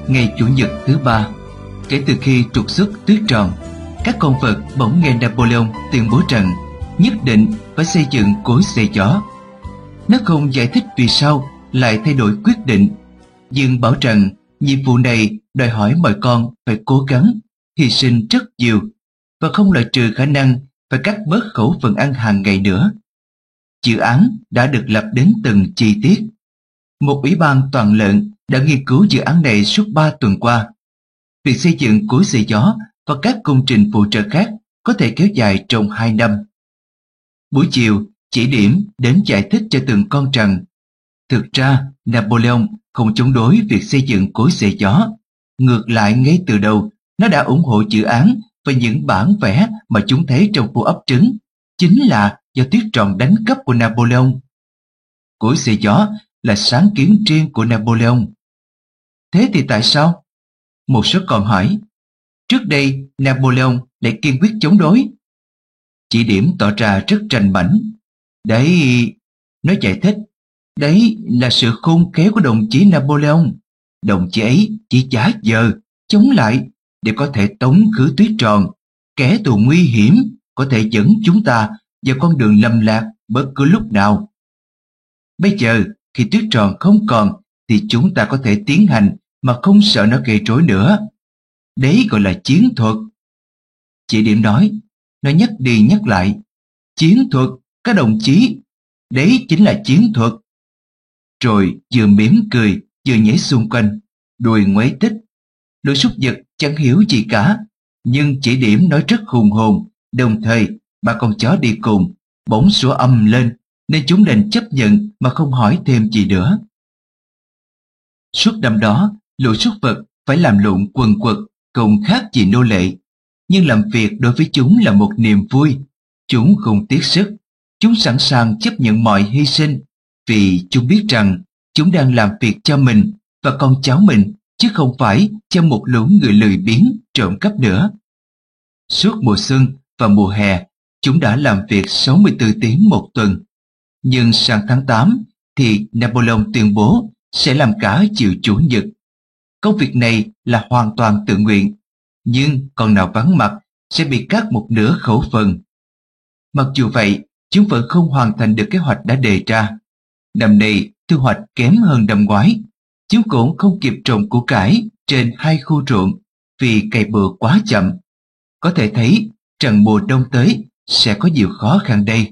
Ngày Chủ nhật thứ 3, kể từ khi trục xuất tuyết tròn, các con vật bỗng nghe Napoleon tuyên bố rằng nhất định phải xây dựng cối xay gió. Nó không giải thích vì sao lại thay đổi quyết định, nhưng bảo rằng nhiệm vụ này đòi hỏi mọi con phải cố gắng, hy sinh rất nhiều và không loại trừ khả năng phải cắt bớt khẩu phần ăn hàng ngày nữa. Dự án đã được lập đến từng chi tiết. Một ủy ban toàn lệnh đã nghiên cứu dự án này suốt 3 tuần qua. Việc xây dựng cối xay gió và các công trình phụ trợ khác có thể kéo dài trong 2 năm. Buổi chiều, chỉ điểm đến giải thích cho từng con rằng thực ra Napoleon không chống đối việc xây dựng cối xay gió. Ngược lại, ngay từ đầu, nó đã ủng hộ dự án và những bản vẽ mà chúng thấy trong khu ấp trứng chính là do tuyết tròn đánh cắp của Napoleon. Cối xay gió là sáng kiến riêng của Napoleon. Thế thì tại sao? Một số con hỏi. Trước đây Napoleon lại kiên quyết chống đối. Chỉ điểm tỏ ra rất tranh mảnh. Đấy, nó giải thích, đấy là sự khôn khéo của đồng chí Napoleon. Đồng chí ấy chỉ giả vờ chống lại để có thể tống khứ tuyết tròn. Kẻ thù nguy hiểm có thể dẫn chúng ta vào con đường lầm lạc bất cứ lúc nào. Bây giờ khi tuyết tròn không còn thì chúng ta có thể tiến hành mà không sợ nó gây rối nữa. Đấy gọi là chiến thuật. Chỉ điểm nói, nó nhắc đi nhắc lại. Chiến thuật, các đồng chí, đấy chính là chiến thuật. Rồi vừa mỉm cười, vừa nhảy xung quanh, đùi ngoáy tích. Lũ súc vật chẳng hiểu gì cả, nhưng chỉ điểm nói rất hùng hồn, đồng thời ba con chó đi cùng, bỗng sủa ầm lên, nên chúng đành chấp nhận mà không hỏi thêm gì nữa. Suốt năm đó, lũ súc vật phải làm lụng quần quật, không khác gì nô lệ. Nhưng làm việc đối với chúng là một niềm vui. Chúng không tiếc sức, chúng sẵn sàng chấp nhận mọi hy sinh, vì chúng biết rằng chúng đang làm việc cho mình và con cháu mình, chứ không phải cho một lũ người lười biếng trộm cắp nữa. Suốt mùa xuân và mùa hè, chúng đã làm việc 64 tiếng một tuần. Nhưng sang tháng 8 thì Napoleon tuyên bố sẽ làm cả chiều Chủ nhật. Công việc này là hoàn toàn tự nguyện, nhưng con nào vắng mặt sẽ bị cắt một nửa khẩu phần. Mặc dù vậy, chúng vẫn không hoàn thành được kế hoạch đã đề ra. Năm nay thu hoạch kém hơn năm ngoái. Chúng cũng không kịp trồng củ cải trên 2 khu ruộng vì cày bừa quá chậm. Có thể thấy rằng mùa đông tới sẽ có nhiều khó khăn đây.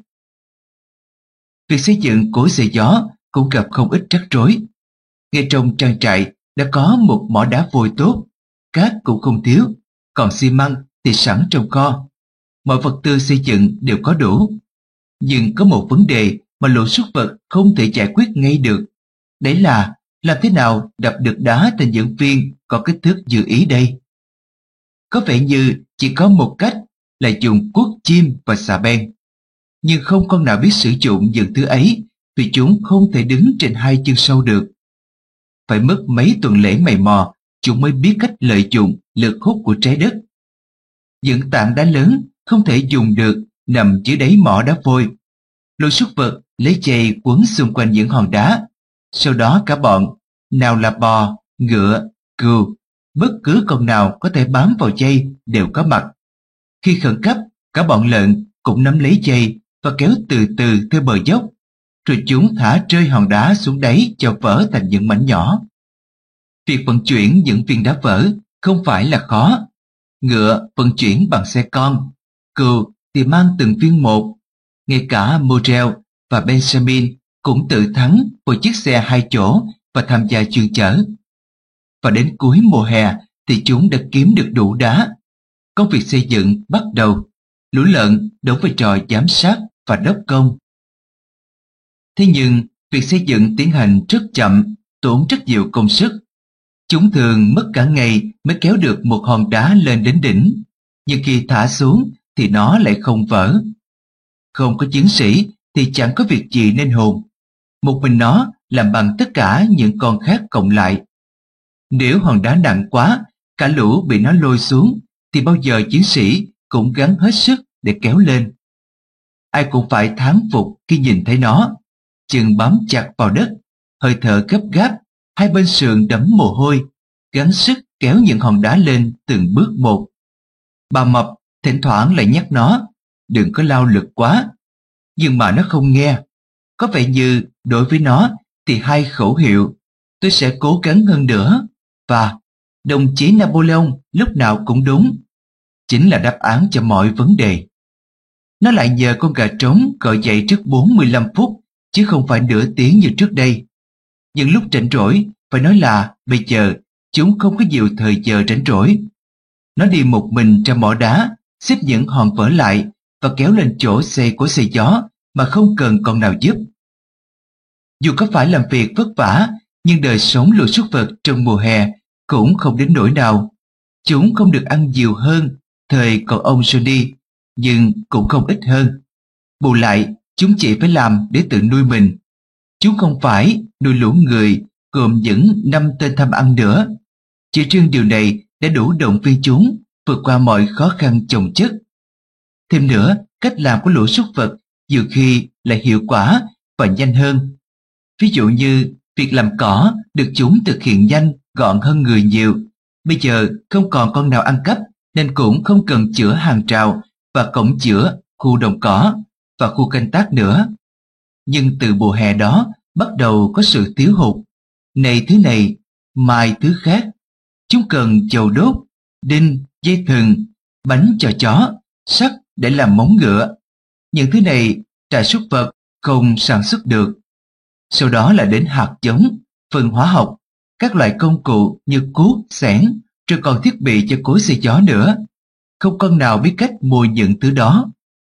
Việc xây dựng cối xay gió cũng gặp không ít rắc rối. Ngay trong trang trại đã có một mỏ đá vôi tốt, cát cũng không thiếu, còn xi măng thì sẵn trong kho. Mọi vật tư xây dựng đều có đủ. Nhưng có một vấn đề mà lũ súc vật không thể giải quyết ngay được. Đấy là làm thế nào đập được đá thành những viên có kích thước dự ý đây? Có vẻ như chỉ có một cách là dùng cuốc chim và xà beng. Nhưng không con nào biết sử dụng những thứ ấy vì chúng không thể đứng trên 2 chân sau được. Phải mất mấy tuần lễ mày mò, chúng mới biết cách lợi dụng lực hút của trái đất. Những tảng đá lớn không thể dùng được nằm dưới đáy mỏ đá vôi. Lũ súc vật lấy dây quấn xung quanh những hòn đá. Sau đó cả bọn, nào là bò, ngựa, cừu, bất cứ con nào có thể bám vào dây đều có mặt. Khi khẩn cấp, cả bọn lợn cũng nắm lấy dây và kéo từ từ theo bờ dốc. Rồi chúng thả rơi hòn đá xuống đáy cho vỡ thành những mảnh nhỏ. Việc vận chuyển những viên đá vỡ không phải là khó. Ngựa vận chuyển bằng xe con, cừu thì mang từng viên một. Ngay cả Morel và Benjamin cũng tự thắng một chiếc xe 2 chỗ và tham gia chuyên chở. Và đến cuối mùa hè thì chúng đã kiếm được đủ đá. Công việc xây dựng bắt đầu. Lũ lợn đóng vai trò giám sát và đốc công. Thế nhưng, việc xây dựng tiến hành rất chậm, tốn rất nhiều công sức. Chúng thường mất cả ngày mới kéo được một hòn đá lên đến đỉnh, nhưng khi thả xuống thì nó lại không vỡ. Không có chiến sĩ thì chẳng có việc gì nên hồn. Một mình nó làm bằng tất cả những con khác cộng lại. Nếu hòn đá nặng quá, cả lũ bị nó lôi xuống, thì bao giờ chiến sĩ cũng gắng hết sức để kéo lên. Ai cũng phải thán phục khi nhìn thấy nó, chân bám chặt vào đất, hơi thở gấp gáp, hai bên sườn đẫm mồ hôi, gắng sức kéo những hòn đá lên từng bước một. Bà Mập thỉnh thoảng lại nhắc nó, đừng có lao lực quá. Nhưng mà nó không nghe. Có vẻ như đối với nó thì hai khẩu hiệu "tôi sẽ cố gắng hơn nữa" và "đồng chí Napoleon lúc nào cũng đúng" chính là đáp án cho mọi vấn đề. Nó lại nhờ con gà trống gọi dậy trước 45 phút chứ không phải nửa tiếng như trước đây. Nhưng lúc rảnh rỗi, phải nói là bây giờ chúng không có nhiều thời giờ rảnh rỗi. Nó đi một mình ra mỏ đá, xếp những hòn vỡ lại và kéo lên chỗ xe của xe gió mà không cần con nào giúp. Dù có phải làm việc vất vả, nhưng đời sống lũ súc vật trong mùa hè cũng không đến nỗi nào. Chúng không được ăn nhiều hơn thời còn ông Johnny, nhưng cũng không ít hơn. Bù lại, chúng chỉ phải làm để tự nuôi mình. Chúng không phải nuôi lũ người gồm những 5 tên tham ăn nữa. Chỉ riêng điều này đã đủ động viên chúng vượt qua mọi khó khăn chồng chất. Thêm nữa, cách làm của lũ súc vật nhiều khi lại hiệu quả và nhanh hơn. Ví dụ như việc làm cỏ được chúng thực hiện nhanh, gọn hơn người nhiều. Bây giờ không còn con nào ăn cắp nên cũng không cần chữa hàng rào và cổng chữa khu đồng cỏ và khu canh tác nữa. Nhưng từ mùa hè đó bắt đầu có sự thiếu hụt. Này thứ này, mai thứ khác. Chúng cần dầu đốt, đinh, dây thừng, bánh cho chó, sắt để làm móng ngựa. Những thứ này trại súc vật không sản xuất được. Sau đó là đến hạt giống, phân hóa học, các loại công cụ như cuốc, xẻng, rồi còn thiết bị cho cối xe gió nữa. Không con nào biết cách mua những thứ đó.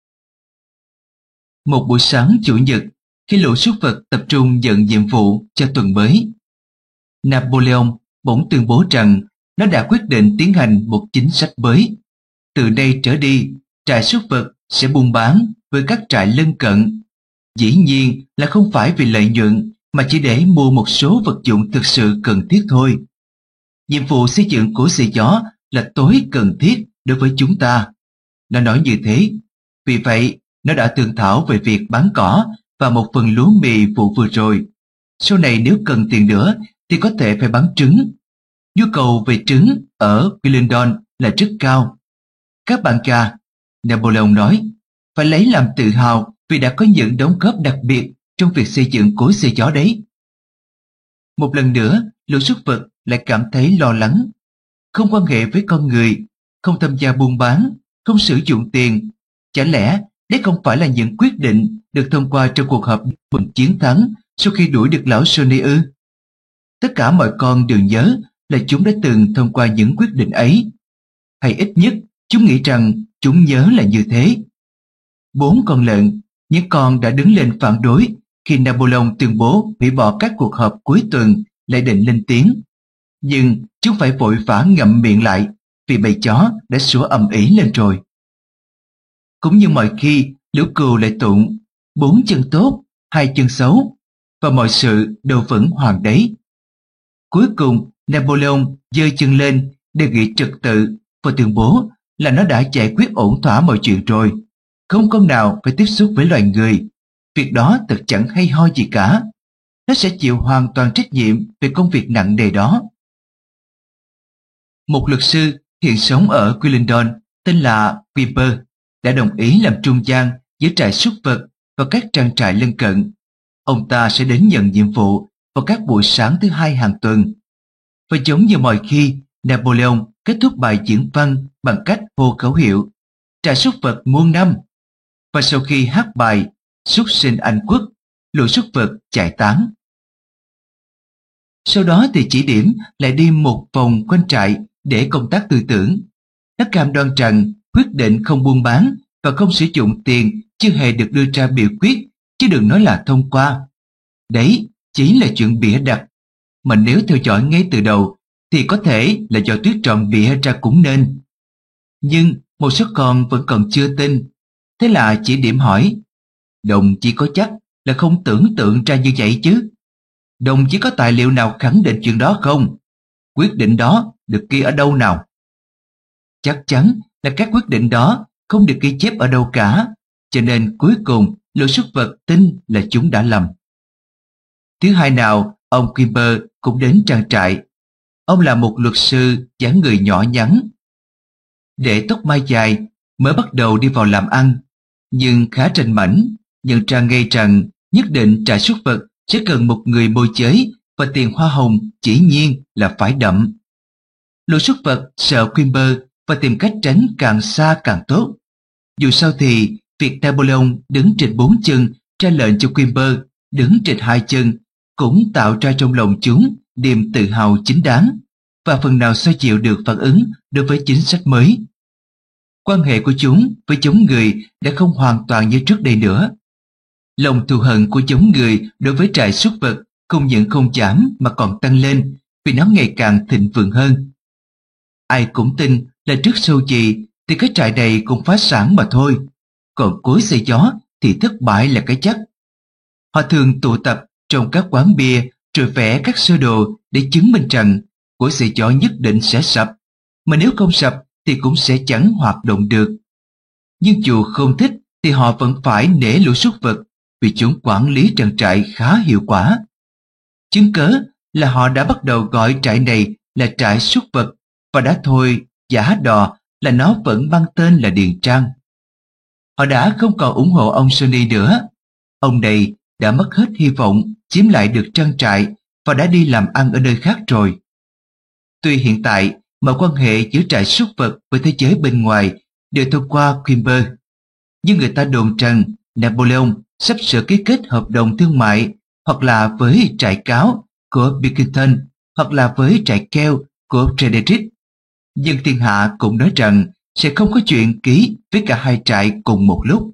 Một buổi sáng chủ nhật, khi lũ súc vật tập trung nhận nhiệm vụ cho tuần mới, Napoleon bỗng tuyên bố rằng nó đã quyết định tiến hành một chính sách mới. Từ đây trở đi, trại súc vật sẽ buôn bán với các trại lân cận. Dĩ nhiên là không phải vì lợi nhuận mà chỉ để mua một số vật dụng thực sự cần thiết thôi. Nhiệm vụ xây dựng của xe gió là tối cần thiết đối với chúng ta. Nó nói như thế. Vì vậy, nó đã thương thảo về việc bán cỏ và một phần lúa mì vụ vừa rồi. Sau này nếu cần tiền nữa thì có thể phải bán trứng. Nhu cầu về trứng ở Willendon là rất cao. Các bạn già, Napoleon nói, phải lấy làm tự hào vì đã có những đóng góp đặc biệt trong việc xây dựng cối xe gió đấy. Một lần nữa, lũ súc vật lại cảm thấy lo lắng. Không quan hệ với con người, không tham gia buôn bán, không sử dụng tiền. Chả lẽ đấy không phải là những quyết định được thông qua trong cuộc họp mừng chiến thắng sau khi đuổi được lão Johnny ư? Tất cả mọi con đều nhớ là chúng đã từng thông qua những quyết định ấy. Hay ít nhất, chúng nghĩ rằng chúng nhớ là như thế. 4 con lợn, những con đã đứng lên phản đối khi Napoleon tuyên bố hủy bỏ các cuộc họp cuối tuần lại định lên tiếng. Nhưng chúng phải vội vã ngậm miệng lại vì bầy chó đã sủa ầm ĩ lên rồi. Cũng như mọi khi, lũ cừu lại tụng 4 chân tốt, 2 chân xấu, và mọi sự đều vẫn hoàn đấy. Cuối cùng, Napoleon giơ chân lên đề nghị trật tự và tuyên bố là nó đã giải quyết ổn thỏa mọi chuyện rồi. Không con nào phải tiếp xúc với loài người. Việc đó thật chẳng hay ho gì cả. Nó sẽ chịu hoàn toàn trách nhiệm về công việc nặng nề đó. Một luật sư hiện sống ở Willendon tên là Piper đã đồng ý làm trung gian giữa trại súc vật và các trang trại lân cận. Ông ta sẽ đến nhận nhiệm vụ vào các buổi sáng thứ hai hàng tuần. Và giống như mọi khi, Napoleon kết thúc bài diễn văn bằng cách hô khẩu hiệu trại súc vật muôn năm. Và sau khi hát bài Súc sinh Anh quốc, lũ súc vật chạy tán. Sau đó thì chỉ điểm lại đi một vòng quanh trại để công tác tư tưởng. Nó cam đoan rằng quyết định không buôn bán và không sử dụng tiền chưa hề được đưa ra biểu quyết, chứ đừng nói là thông qua. Đấy chỉ là chuyện bịa đặt, mà nếu theo dõi ngay từ đầu thì có thể là do Tuyết Trọn bịa ra cũng nên. Nhưng một số con vẫn còn chưa tin, thế là chỉ điểm hỏi: đồng chí có chắc là không tưởng tượng ra như vậy chứ? Đồng chí có tài liệu nào khẳng định chuyện đó không? Quyết định đó được ghi ở đâu nào? Chắc chắn là các quyết định đó không được ghi chép ở đâu cả, cho nên cuối cùng lũ súc vật tin là chúng đã lầm. Thứ hai nào, ông Kimber cũng đến trang trại. Ông là một luật sư dáng người nhỏ nhắn, để tóc mai dài, mới bắt đầu đi vào làm ăn, nhưng khá rành mãnh, nhận ra ngay rằng nhất định trại súc vật sẽ cần một người môi giới và tiền hoa hồng chỉ nhiên là phải đậm. Lũ súc vật sợ Quimper và tìm cách tránh càng xa càng tốt. Dù sao thì việc Napoleon đứng trên 4 chân ra lệnh cho Quimper đứng trên 2 chân cũng tạo ra trong lòng chúng niềm tự hào chính đáng và phần nào xoa dịu được phản ứng đối với chính sách mới. Quan hệ của chúng với giống người đã không hoàn toàn như trước đây nữa. Lòng thù hận của giống người đối với trại súc vật không những không giảm mà còn tăng lên vì nó ngày càng thịnh vượng hơn. Ai cũng tin là trước sau gì thì cái trại này cũng phá sản mà thôi, còn cối xay gió thì thất bại là cái chắc. Họ thường tụ tập trong các quán bia rồi vẽ các sơ đồ để chứng minh rằng cối xay gió nhất định sẽ sập, mà nếu không sập thì cũng sẽ chẳng hoạt động được. Nhưng dù không thích thì họ vẫn phải nể lũ súc vật vì chúng quản lý trang trại khá hiệu quả. Chứng cớ là họ đã bắt đầu gọi trại này là trại súc vật và đã thôi giả đò là nó vẫn mang tên là Điền Trang. Họ đã không còn ủng hộ ông Sonny nữa. Ông này đã mất hết hy vọng chiếm lại được trang trại và đã đi làm ăn ở nơi khác rồi. Tuy hiện tại mọi quan hệ giữa trại súc vật với thế giới bên ngoài đều thông qua Quimper, nhưng người ta đồn rằng Napoleon sắp sửa ký kết hợp đồng thương mại hoặc là với trại cáo của Bickerton hoặc là với trại keo của Frederick. Nhưng thiên hạ cũng nói rằng sẽ không có chuyện ký với cả hai trại cùng một lúc.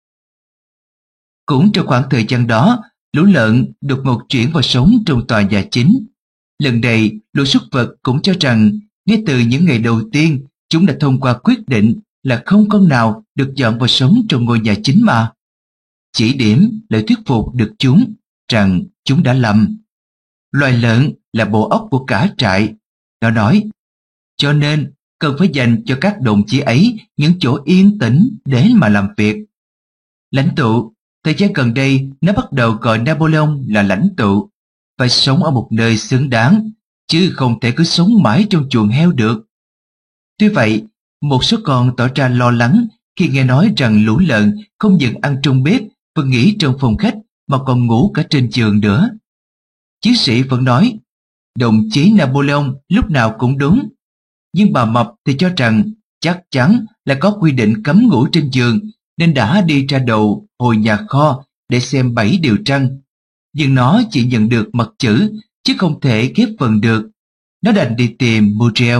Cũng trong khoảng thời gian đó, lũ lợn đột ngột chuyển vào sống trong tòa nhà chính. Lần này, lũ súc vật cũng cho rằng ngay từ những ngày đầu tiên chúng đã thông qua quyết định là không con nào được dọn vào sống trong ngôi nhà chính mà. Chỉ điểm lại thuyết phục được chúng rằng chúng đã lầm. Loài lợn là bộ óc của cả trại. Nó nói, cho nên cần phải dành cho các đồng chí ấy những chỗ yên tĩnh để mà làm việc. Lãnh tụ, thời gian gần đây nó bắt đầu gọi Napoleon là lãnh tụ, phải sống ở một nơi xứng đáng, chứ không thể cứ sống mãi trong chuồng heo được. Tuy vậy, một số con tỏ ra lo lắng khi nghe nói rằng lũ lợn không những ăn trong bếp và nghỉ trong phòng khách mà còn ngủ cả trên giường nữa. Chiến sĩ vẫn nói, đồng chí Napoleon lúc nào cũng đúng, nhưng bà Mập thì cho rằng chắc chắn là có quy định cấm ngủ trên giường nên đã đi ra đầu hồi nhà kho để xem 7 điều răn. Nhưng nó chỉ nhận được mặt chữ chứ không thể ghép phần được. Nó đành đi tìm Muriel.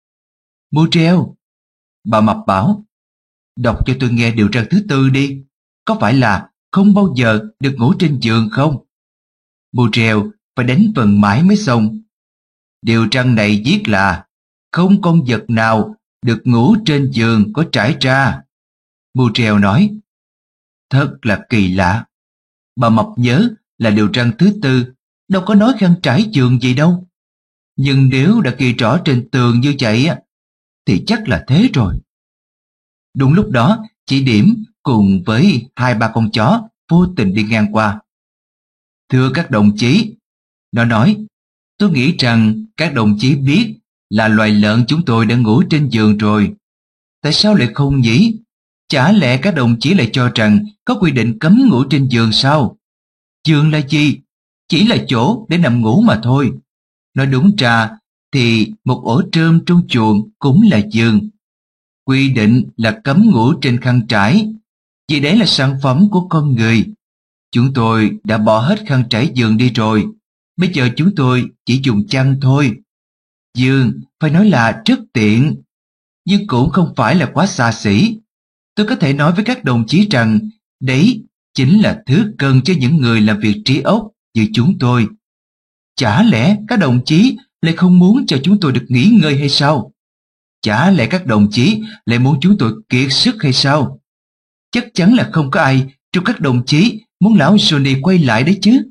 Muriel, bà Mập bảo, đọc cho tôi nghe điều răn thứ 4 đi. Có phải là không bao giờ được ngủ trên giường không? Muriel phải đánh vần mãi mới xong. Điều răn này viết là không con vật nào được ngủ trên giường có trải ra. Muriel nói, thật là kỳ lạ. Bà Mập nhớ là điều răn thứ 4 đâu có nói khăn trải giường gì đâu. Nhưng nếu đã ghi rõ trên tường như vậy thì chắc là thế rồi. Đúng lúc đó, chị Điểm cùng với 2-3 con chó vô tình đi ngang qua. Thưa các đồng chí, nó nói, tôi nghĩ rằng các đồng chí biết là loài lợn chúng tôi đã ngủ trên giường rồi. Tại sao lại không nhỉ? Chả lẽ các đồng chí lại cho rằng có quy định cấm ngủ trên giường sao? Giường là gì? Chỉ là chỗ để nằm ngủ mà thôi. Nói đúng ra thì một ổ trơm trong chuồng cũng là giường. Quy định là cấm ngủ trên khăn trải, vì đấy là sản phẩm của con người. Chúng tôi đã bỏ hết khăn trải giường đi rồi, bây giờ chúng tôi chỉ dùng chăn thôi. Giường phải nói là rất tiện, nhưng cũng không phải là quá xa xỉ. Tôi có thể nói với các đồng chí rằng đấy chính là thứ cần cho những người làm việc trí óc như chúng tôi. Chả lẽ các đồng chí lại không muốn cho chúng tôi được nghỉ ngơi hay sao? Chả lẽ các đồng chí lại muốn chúng tôi kiệt sức hay sao? Chắc chắn là không có ai trong các đồng chí muốn lão Johnny quay lại đấy chứ.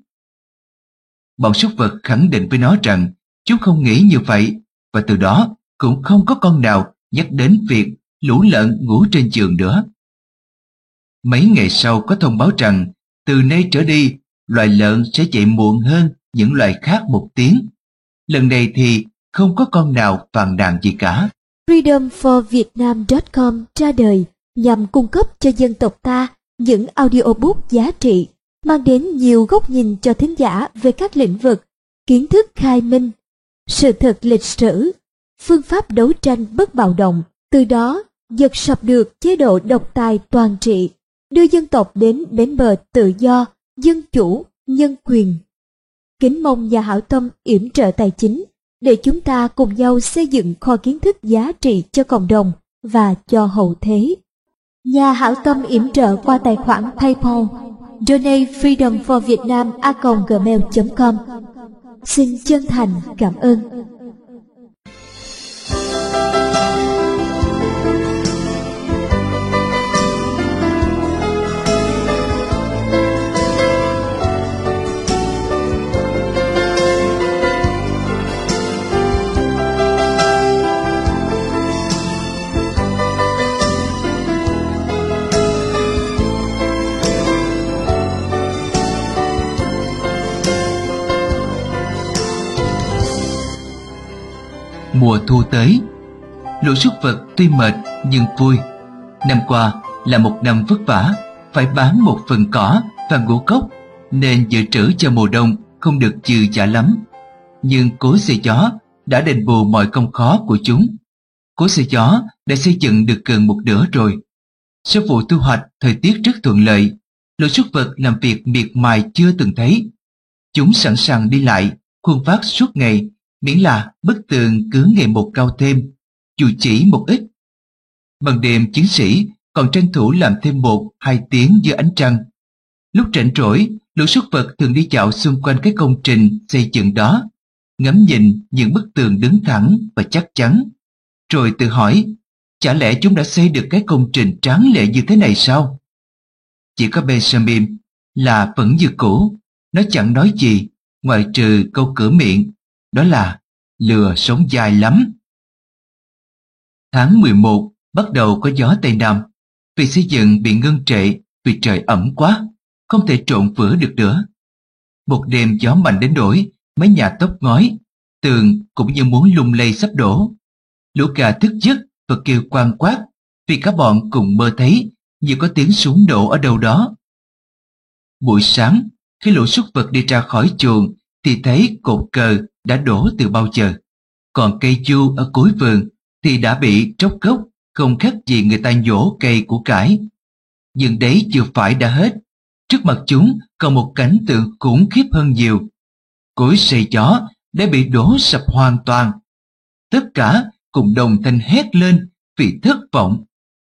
Bọn súc vật khẳng định với nó rằng chúng không nghĩ như vậy, và từ đó cũng không có con nào nhắc đến việc lũ lợn ngủ trên giường nữa. Mấy ngày sau có thông báo rằng từ nay trở đi loài lợn sẽ dậy muộn hơn những loài khác 1 tiếng. Lần này thì không có con nào phàn nàn gì cả. freedomforvietnam.com ra đời nhằm cung cấp cho dân tộc ta những audiobook giá trị, mang đến nhiều góc nhìn cho thính giả về các lĩnh vực kiến thức khai minh, sự thật lịch sử, phương pháp đấu tranh bất bạo động, từ đó dật sập được chế độ độc tài toàn trị, đưa dân tộc đến bến bờ tự do, dân chủ, nhân quyền. Kính mong nhà hảo tâm yểm trợ tài chính để chúng ta cùng nhau xây dựng kho kiến thức giá trị cho cộng đồng và cho hậu thế. Nhà hảo tâm yểm trợ qua tài khoản PayPal donatefreedomforvietnam@gmail.com. Xin chân thành cảm ơn. Mùa thu tới, lũ súc vật tuy mệt nhưng vui. Năm qua là một năm vất vả, phải bán một phần cỏ và ngũ cốc nên dự trữ cho mùa đông không được dư dả lắm. Nhưng cối xay gió đã đền bù mọi công khó của chúng. Cối xay gió đã xây dựng được gần một nửa rồi. Sau vụ thu hoạch, thời tiết rất thuận lợi, lũ súc vật làm việc miệt mài chưa từng thấy. Chúng sẵn sàng đi lại, khuân vác suốt ngày, miễn là bức tường cứ ngày một cao thêm, dù chỉ một ít. Ban đêm chiến sĩ còn tranh thủ làm thêm 1-2 tiếng dưới ánh trăng. Lúc rảnh rỗi, lũ súc vật thường đi dạo xung quanh cái công trình xây dựng đó, ngắm nhìn những bức tường đứng thẳng và chắc chắn, rồi tự hỏi, chả lẽ chúng đã xây được cái công trình tráng lệ như thế này sao? Chỉ có Benjamin là vẫn như cũ, nó chẳng nói gì ngoại trừ câu cửa miệng, đó là lừa sống dài lắm. Tháng 11 bắt đầu có gió Tây Nam, việc xây dựng bị ngưng trệ vì trời ẩm quá, không thể trộn vữa được nữa. Một đêm gió mạnh đến nỗi mấy nhà tóc ngói, tường cũng như muốn lung lay sắp đổ. Lũ gà thức giấc và kêu quang quát vì cả bọn cùng mơ thấy như có tiếng súng nổ ở đâu đó. Buổi sáng, khi lũ súc vật đi ra khỏi chuồng thì thấy cột cờ đã đổ từ bao giờ, còn cây chu ở cuối vườn thì đã bị tróc gốc, không khác gì người ta nhổ cây củ cải. Nhưng đấy chưa phải đã hết, trước mặt chúng còn một cảnh tượng khủng khiếp hơn nhiều. Cối xay gió đã bị đổ sập hoàn toàn. Tất cả cùng đồng thanh hét lên vì thất vọng.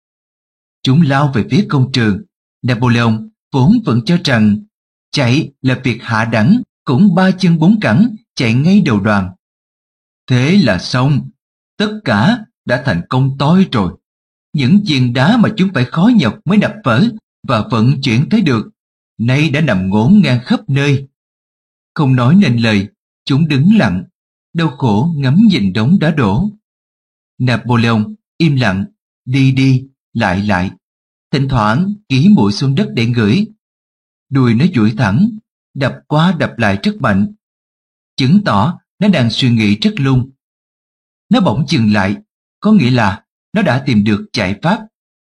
Chúng lao về phía công trường. Napoleon vốn vẫn cho rằng chạy là việc hạ đẳng, cũng 3 chân 4 cẳng chạy ngay đầu đoàn. Thế là xong, tất cả đã thành công toi rồi. Những viên đá mà chúng phải khó nhọc mới đập vỡ và vận chuyển tới được, nay đã nằm ngổn ngang khắp nơi. Không nói nên lời, chúng đứng lặng, đau khổ ngắm nhìn đống đá đổ. Napoleon im lặng, đi đi, lại lại, thỉnh thoảng ký mũi xuống đất để ngửi. Đuôi nó duỗi thẳng, đập qua đập lại rất mạnh, chứng tỏ nó đang suy nghĩ rất lung. Nó bỗng dừng lại, có nghĩa là nó đã tìm được giải pháp.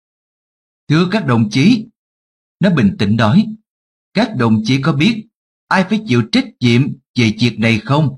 Thưa các đồng chí, nó bình tĩnh nói, các đồng chí có biết ai phải chịu trách nhiệm về việc này không?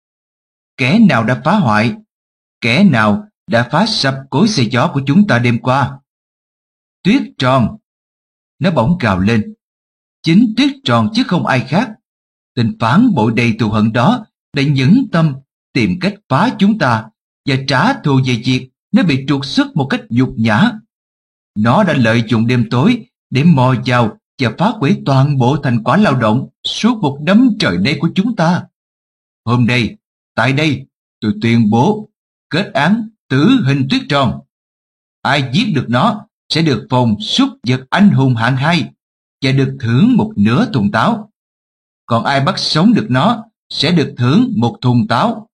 Kẻ nào đã phá hoại? Kẻ nào đã phá sập cối xay gió của chúng ta đêm qua? Tuyết Tròn! Nó bỗng gào lên. Chính Tuyết Tròn chứ không ai khác. Tên phản bội đầy thù hận đó đã nhẫn tâm tìm cách phá chúng ta và trả thù về việc nó bị trục xuất một cách nhục nhã. Nó đã lợi dụng đêm tối để mò vào và phá hủy toàn bộ thành quả lao động suốt một năm trời nay của chúng ta. Hôm nay, tại đây, tôi tuyên bố kết án tử hình Tuyết Tròn. Ai giết được nó sẽ được phong súc vật anh hùng hạng 2 và được thưởng một nửa thùng táo. Còn ai bắt sống được nó sẽ được thưởng một thùng táo.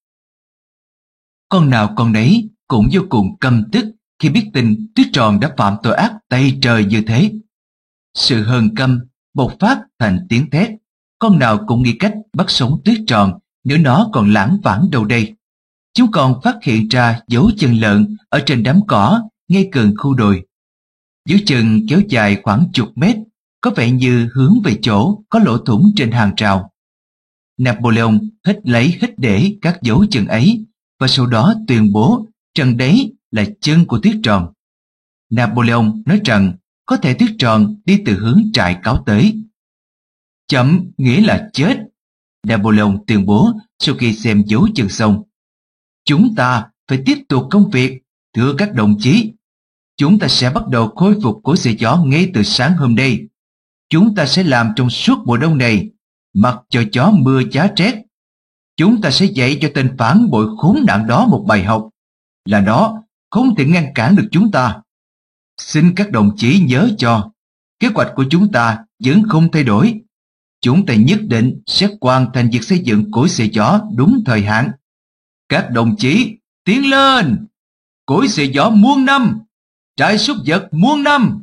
Con nào con nấy cũng vô cùng căm tức khi biết tin Tuyết Tròn đã phạm tội ác tày trời như thế. Sự hờn căm bộc phát thành tiếng thét. Con nào cũng nghĩ cách bắt sống Tuyết Tròn nếu nó còn lãng vãng đâu đây. chúng còn phát hiện ra dấu chân lợn ở trên đám cỏ ngay gần khu đồi. Dấu chân kéo dài khoảng chục mét, có vẻ như hướng về chỗ có lỗ thủng trên hàng rào. Napoleon hít lấy hít để các dấu chân ấy và sau đó tuyên bố rằng đấy là chân của Tuyết Tròn. Napoleon nói rằng có thể Tuyết Tròn đi từ hướng trại cáo tới. Chậm nghĩa là chết, Napoleon tuyên bố sau khi xem dấu chân xong. Chúng ta phải tiếp tục công việc, thưa các đồng chí. Chúng ta sẽ bắt đầu khôi phục cối xay gió ngay từ sáng hôm nay. Chúng ta sẽ làm trong suốt mùa đông này, mặc cho chó mưa giá rét. Chúng ta sẽ dạy cho tên phản bội khốn nạn đó một bài học, là nó không thể ngăn cản được chúng ta. Xin các đồng chí nhớ cho, kế hoạch của chúng ta vẫn không thay đổi. Chúng ta nhất định sẽ hoàn thành việc xây dựng cối xay gió đúng thời hạn. Các đồng chí, tiến lên! Cối xay gió muôn năm! Trại súc vật muôn năm!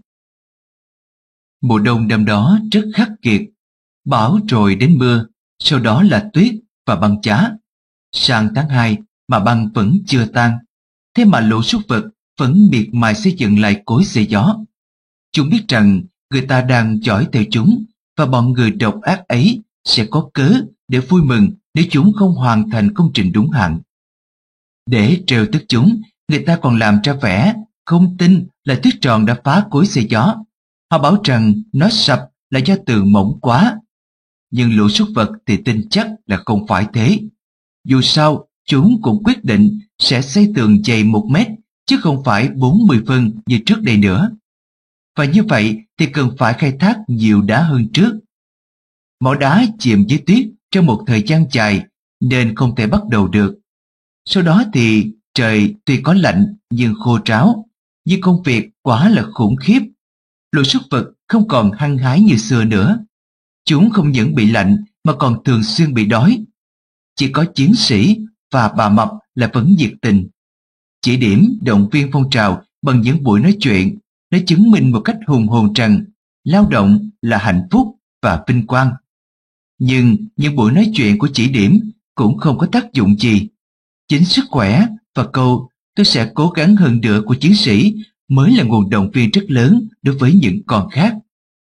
Mùa đông năm đó rất khắc nghiệt. Bão rồi đến mưa, sau đó là tuyết và băng giá. Sang tháng 2 mà băng vẫn chưa tan, thế mà lũ súc vật vẫn miệt mài xây dựng lại cối xay gió. Chúng biết rằng người ta đang dõi theo chúng, và bọn người độc ác ấy sẽ có cớ để vui mừng nếu chúng không hoàn thành công trình đúng hạn. Để trêu tức chúng, người ta còn làm ra vẻ không tin là Tuyết Tròn đã phá cối xay gió. Họ bảo rằng nó sập là do tường mỏng quá. Nhưng lũ súc vật thì tin chắc là không phải thế. Dù sao, chúng cũng quyết định sẽ xây tường dày 1 mét, chứ không phải 40 phân như trước đây nữa. Và như vậy thì cần phải khai thác nhiều đá hơn trước. Mỏ đá chìm dưới tuyết trong một thời gian dài nên không thể bắt đầu được. Sau đó thì trời tuy có lạnh nhưng khô ráo, nhưng công việc quá là khủng khiếp. Lũ súc vật không còn hăng hái như xưa nữa. Chúng không những bị lạnh mà còn thường xuyên bị đói. Chỉ có chiến sĩ và bà Mập là vẫn nhiệt tình. Chỉ điểm động viên phong trào bằng những buổi nói chuyện, để chứng minh một cách hùng hồn rằng lao động là hạnh phúc và vinh quang. Nhưng những buổi nói chuyện của chỉ điểm cũng không có tác dụng gì. Chính sức khỏe và câu "tôi sẽ cố gắng hơn nữa" của chiến sĩ mới là nguồn động viên rất lớn đối với những con khác.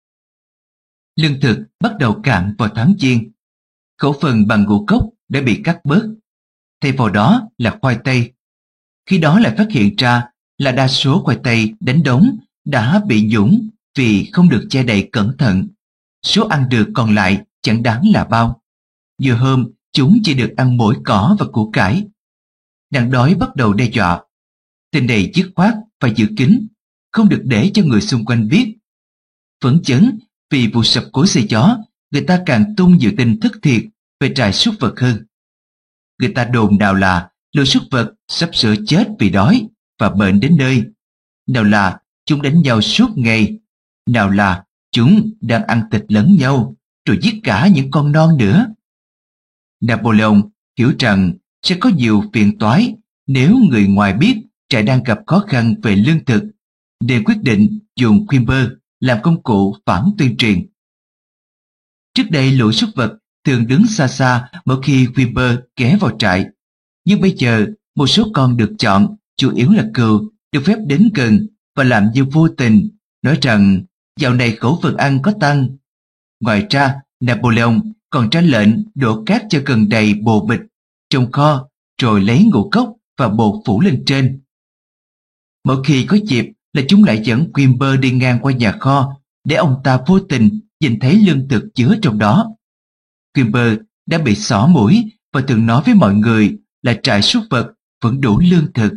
Lương thực bắt đầu cạn vào tháng Giêng. Khẩu phần bằng ngũ cốc đã bị cắt bớt, thay vào đó là khoai tây. Khi đó lại phát hiện ra là đa số khoai tây đánh đống đã bị nhũng vì không được che đậy cẩn thận. Số ăn được còn lại chẳng đáng là bao. Nhiều hôm chúng chỉ được ăn mỗi cỏ và củ cải. Nạn đói bắt đầu đe dọa. Tên này dứt khoát và giữ kín, không được để cho người xung quanh biết. Phấn chấn vì vụ sập cối xay gió, người ta càng tung nhiều tin thất thiệt về trại súc vật hơn. Người ta đồn nào là lũ súc vật sắp sửa chết vì đói và bệnh đến nơi, nào là chúng đánh nhau suốt ngày, nào là chúng đang ăn thịt lẫn nhau rồi giết cả những con non nữa. Napoleon hiểu rằng sẽ có nhiều phiền toái nếu người ngoài biết trại đang gặp khó khăn về lương thực, nên quyết định dùng Quimper làm công cụ phản tuyên truyền. Trước đây lũ súc vật thường đứng xa xa mỗi khi Quimper ghé vào trại, nhưng bây giờ một số con được chọn, chủ yếu là cừu, được phép đến gần và làm như vô tình, nói rằng dạo này khẩu phần ăn có tăng. Ngoài ra, Napoleon còn ra lệnh đổ cát cho gần đầy bồ bịch trong kho, rồi lấy ngũ cốc và bột phủ lên trên. Mỗi khi có dịp là chúng lại dẫn Quimper đi ngang qua nhà kho để ông ta vô tình nhìn thấy lương thực chứa trong đó. Quimper đã bị xỏ mũi và thường nói với mọi người là trại súc vật vẫn đủ lương thực.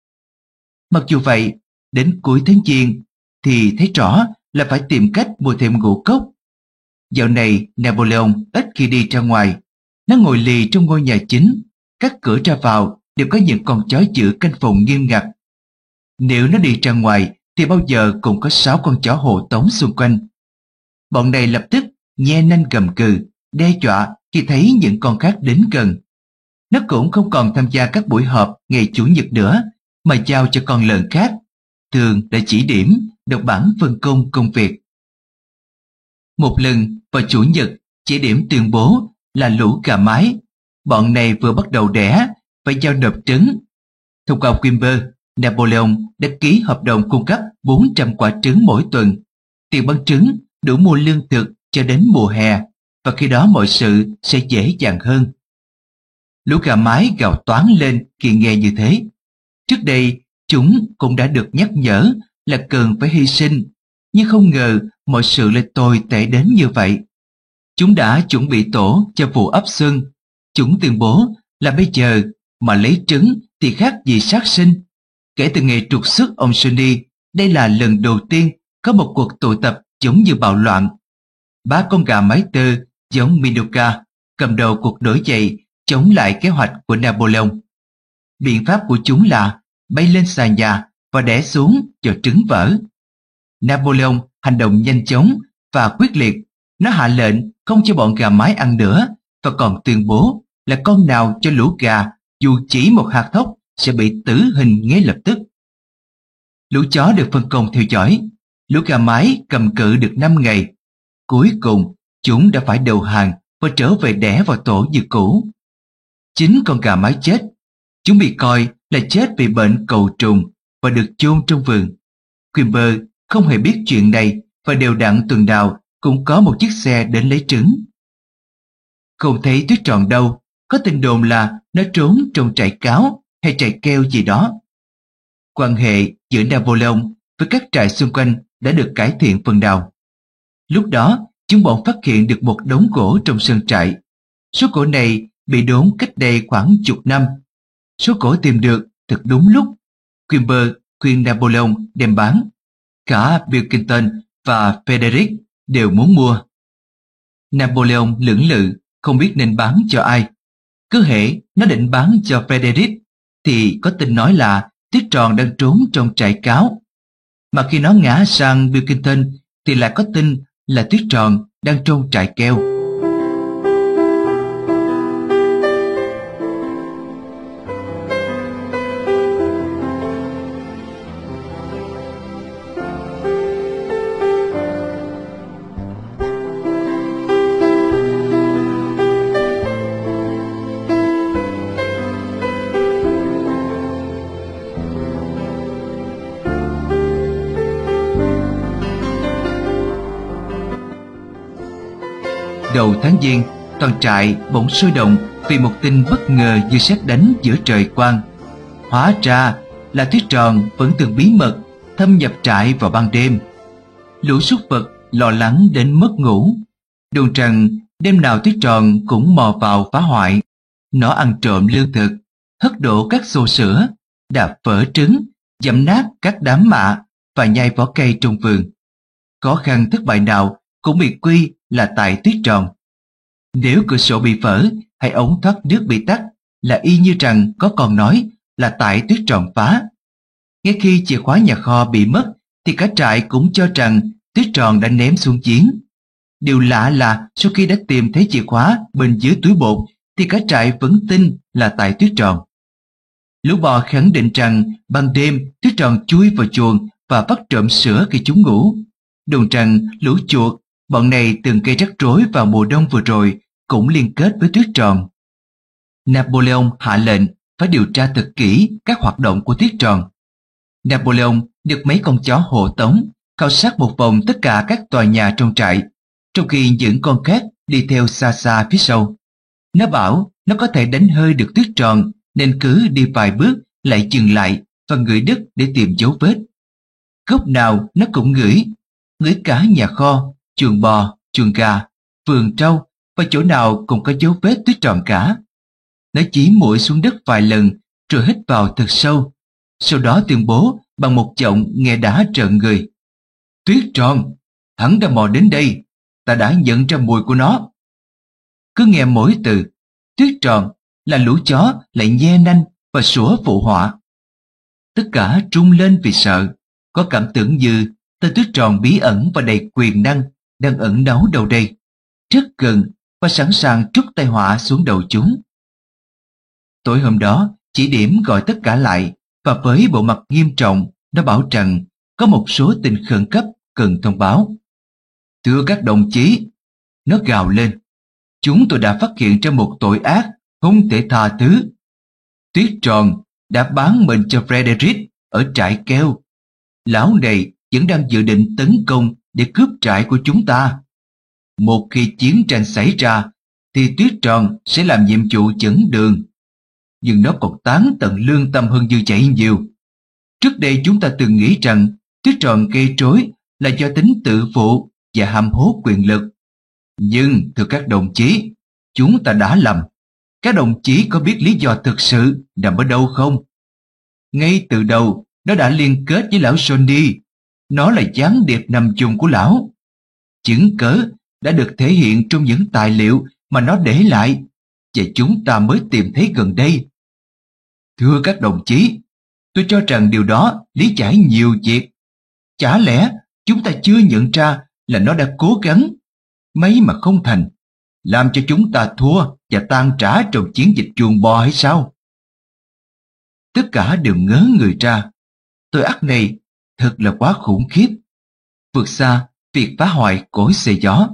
Mặc dù vậy, đến cuối tháng Giêng thì thấy rõ là phải tìm cách mua thêm ngũ cốc. Dạo này Napoleon ít khi đi ra ngoài. Nó ngồi lì trong ngôi nhà chính, các cửa ra vào đều có những con chó giữ canh phòng nghiêm ngặt. Nếu nó đi ra ngoài thì bao giờ cũng có 6 con chó hộ tống xung quanh. Bọn này lập tức nhe nanh gầm cừ, đe dọa khi thấy những con khác đến gần. Nó cũng không còn tham gia các buổi họp ngày Chủ nhật nữa, mà giao cho con lợn khác, thường là chỉ điểm, đọc bản phân công công việc. Một lần vào Chủ nhật, chỉ điểm tuyên bố là lũ gà mái. Bọn này vừa bắt đầu đẻ phải giao nộp trứng. Thông qua Quimper, Napoleon đã ký hợp đồng cung cấp 400 quả trứng mỗi tuần. Tiền bán trứng đủ mua lương thực cho đến mùa hè, và khi đó mọi sự sẽ dễ dàng hơn. Lũ gà mái gào toáng lên khi nghe như thế. Trước đây, chúng cũng đã được nhắc nhở là cần phải hy sinh, nhưng không ngờ mọi sự lại tồi tệ đến như vậy. Chúng đã chuẩn bị tổ cho vụ ấp xuân. Chúng tuyên bố là bây giờ mà lấy trứng thì khác gì sát sinh. Kể từ ngày trục xuất ông Sonny, đây là lần đầu tiên có một cuộc tụ tập giống như bạo loạn. 3 con gà mái tơ giống Minuca cầm đầu cuộc nổi dậy chống lại kế hoạch của Napoleon. Biện pháp của chúng là bay lên xà nhà và đẻ xuống cho trứng vỡ. Napoleon hành động nhanh chóng và quyết liệt. Nó hạ lệnh không cho bọn gà mái ăn nữa, và còn tuyên bố là con nào cho lũ gà dù chỉ một hạt thóc sẽ bị tử hình ngay lập tức. Lũ chó được phân công theo dõi. Lũ gà mái cầm cự được 5 ngày. Cuối cùng, chúng đã phải đầu hàng và trở về đẻ vào tổ như cũ. 9 con gà mái chết. Chúng bị coi là chết vì bệnh cầu trùng và được chôn trong vườn. Quimper không hề biết chuyện này, và đều đặn tuần nào cũng có một chiếc xe đến lấy trứng. Không thấy Tuyết Tròn đâu, có tin đồn là nó trốn trong trại cáo hay trại keo gì đó. Quan hệ giữa Napoleon với các trại xung quanh đã được cải thiện phần nào. Lúc đó, chúng bọn phát hiện được một đống gỗ trong sân trại. Số gỗ này bị đốn cách đây khoảng chục năm. Số gỗ tìm được thật đúng lúc. Quimper khuyên Napoleon đem bán. Cả Pilkington và Frederick đều muốn mua. Napoleon lưỡng lự, không biết nên bán cho ai. Cứ hễ nó định bán cho Frederick thì có tin nói là Tuyết Tròn đang trốn trong trại cáo. Mà khi nó ngã sang Pilkington thì lại có tin là Tuyết Tròn đang trong trại keo. Đầu tháng Giêng, toàn trại bỗng sôi động vì một tin bất ngờ như sét đánh giữa trời quang. Hóa ra là Tuyết Tròn vẫn từng bí mật thâm nhập trại vào ban đêm. Lũ súc vật lo lắng đến mất ngủ. Đồn rằng đêm nào Tuyết Tròn cũng mò vào phá hoại. Nó ăn trộm lương thực, hất đổ các xô sữa, đạp vỡ trứng, dẫm nát các đám mạ và nhai vỏ cây trong vườn. Khó khăn thất bại nào cũng bị quy là tại Tuyết Tròn. Nếu cửa sổ bị vỡ hay ống thoát nước bị tắc là y như rằng có con nói là tại Tuyết Tròn phá. Ngay khi chìa khóa nhà kho bị mất thì cả trại cũng cho rằng Tuyết Tròn đã ném xuống giếng. Điều lạ là sau khi đã tìm thấy chìa khóa bên dưới túi bột thì cả trại vẫn tin là tại Tuyết Tròn. Lũ bò khẳng định rằng ban đêm Tuyết Tròn chui vào chuồng và bắt trộm sữa khi chúng ngủ. Đồn rằng lũ chuột, bọn này từng gây rắc rối vào mùa đông vừa rồi, cũng liên kết với Tuyết Tròn. Napoleon hạ lệnh phải điều tra thật kỹ các hoạt động của Tuyết Tròn. Napoleon được mấy con chó hộ tống, khảo sát một vòng tất cả các tòa nhà trong trại, trong khi những con khác đi theo xa xa phía sau. Nó bảo nó có thể đánh hơi được Tuyết Tròn nên cứ đi vài bước lại dừng lại và ngửi đất để tìm dấu vết. Góc nào nó cũng ngửi cả nhà kho, chuồng bò, chuồng gà, vườn trâu và chỗ nào cũng có dấu vết Tuyết Tròn cả. Nó chỉ mũi xuống đất vài lần rồi hít vào thật sâu, sau đó tuyên bố bằng một giọng nghe đã rợn người: Tuyết Tròn, hắn đã mò đến đây, ta đã nhận ra mùi của nó. Cứ nghe mỗi từ Tuyết Tròn là lũ chó lại nhe nanh và sủa phụ họa. Tất cả trung lên vì sợ, có cảm tưởng như tên Tuyết Tròn bí ẩn và đầy quyền năng đang ẩn náu đâu đây, rất gần và sẵn sàng trút tai họa xuống đầu chúng. Tối hôm đó, chỉ điểm gọi tất cả lại và với bộ mặt nghiêm trọng, nó bảo rằng có một số tình khẩn cấp cần thông báo. Thưa các đồng chí, nó gào lên, chúng tôi đã phát hiện ra một tội ác không thể tha thứ. Tuyết Tròn đã bán mình cho Frederick ở trại keo. Lão này vẫn đang dự định tấn công để cướp trại của chúng ta. Một khi chiến tranh xảy ra, thì Tuyết Tròn sẽ làm nhiệm vụ dẫn đường. Nhưng nó còn tán tận lương tâm hơn như vậy nhiều. Trước đây chúng ta từng nghĩ rằng Tuyết Tròn gây rối là do tính tự phụ và ham hố quyền lực. Nhưng thưa các đồng chí, chúng ta đã lầm. Các đồng chí có biết lý do thực sự nằm ở đâu không? Ngay từ đầu, nó đã liên kết với lão Johnny. Nó là gián điệp nằm vùng của lão. Chứng cớ đã được thể hiện trong những tài liệu mà nó để lại, và chúng ta mới tìm thấy gần đây. Thưa các đồng chí, tôi cho rằng điều đó lý giải nhiều việc. Chả lẽ chúng ta chưa nhận ra là nó đã cố gắng, mấy mà không thành, làm cho chúng ta thua và tan rã trong chiến dịch chuồng bò hay sao? Tất cả đều ngớ người ra. Tội ác này thật là quá khủng khiếp, vượt xa việc phá hoại cối xay gió.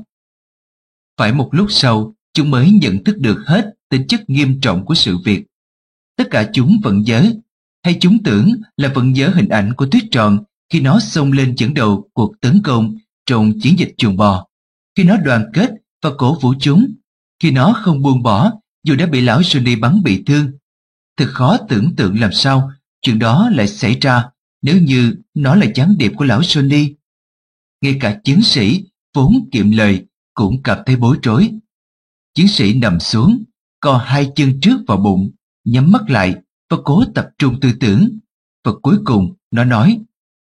Phải một lúc sau, chúng mới nhận thức được hết tính chất nghiêm trọng của sự việc. Tất cả chúng vẫn nhớ, hay chúng tưởng là vẫn nhớ hình ảnh của Tuyết Tròn khi nó xông lên dẫn đầu cuộc tấn công trong chiến dịch chuồng bò, khi nó đoàn kết và cổ vũ chúng, khi nó không buông bỏ dù đã bị lão Johnny bắn bị thương. Thật khó tưởng tượng làm sao chuyện đó lại xảy ra nếu như nó là gián điệp của lão Johnny. Ngay cả chiến sĩ vốn kiệm lời cũng cảm thấy bối rối. Chiến sĩ nằm xuống, co hai chân trước vào bụng, nhắm mắt lại và cố tập trung tư tưởng. Và cuối cùng nó nói: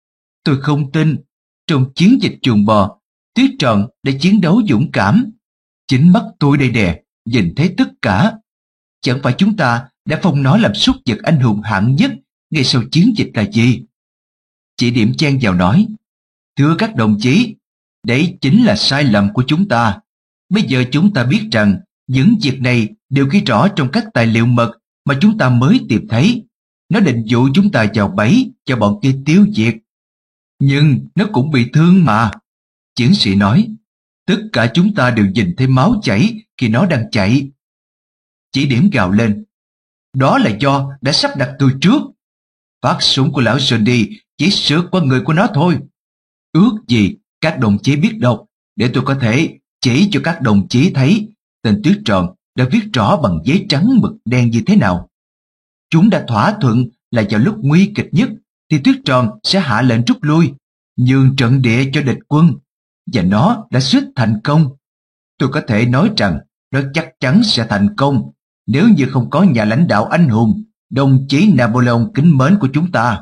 tôi không tin trong chiến dịch chuồng bò, Tuyết Tròn đã chiến đấu dũng cảm. Chính mắt tôi đây nè, nhìn thấy tất cả. Chẳng phải chúng ta đã phong nó làm súc vật anh hùng hạng nhất ngay sau chiến dịch là gì? Chỉ điểm chen vào nói: thưa các đồng chí, đấy chính là sai lầm của chúng ta. Bây giờ chúng ta biết rằng những việc này đều ghi rõ trong các tài liệu mật mà chúng ta mới tìm thấy. Nó định dụ chúng ta vào bẫy cho bọn kia tiêu diệt. Nhưng nó cũng bị thương mà. Chiến sĩ nói: tất cả chúng ta đều nhìn thấy máu chảy khi nó đang chạy. Chỉ điểm gào lên: đó là do đã sắp đặt tôi trước. Phát súng của lão Johnny chỉ sượt qua người của nó thôi. Ước gì các đồng chí biết đọc để tôi có thể chỉ cho các đồng chí thấy tên Tuyết Tròn đã viết rõ bằng giấy trắng mực đen như thế nào. Chúng đã thỏa thuận là vào lúc nguy kịch nhất thì Tuyết Tròn sẽ hạ lệnh rút lui, nhường trận địa cho địch quân, và nó đã suýt thành công. Tôi có thể nói rằng nó chắc chắn sẽ thành công nếu như không có nhà lãnh đạo anh hùng, đồng chí Napoleon kính mến của chúng ta.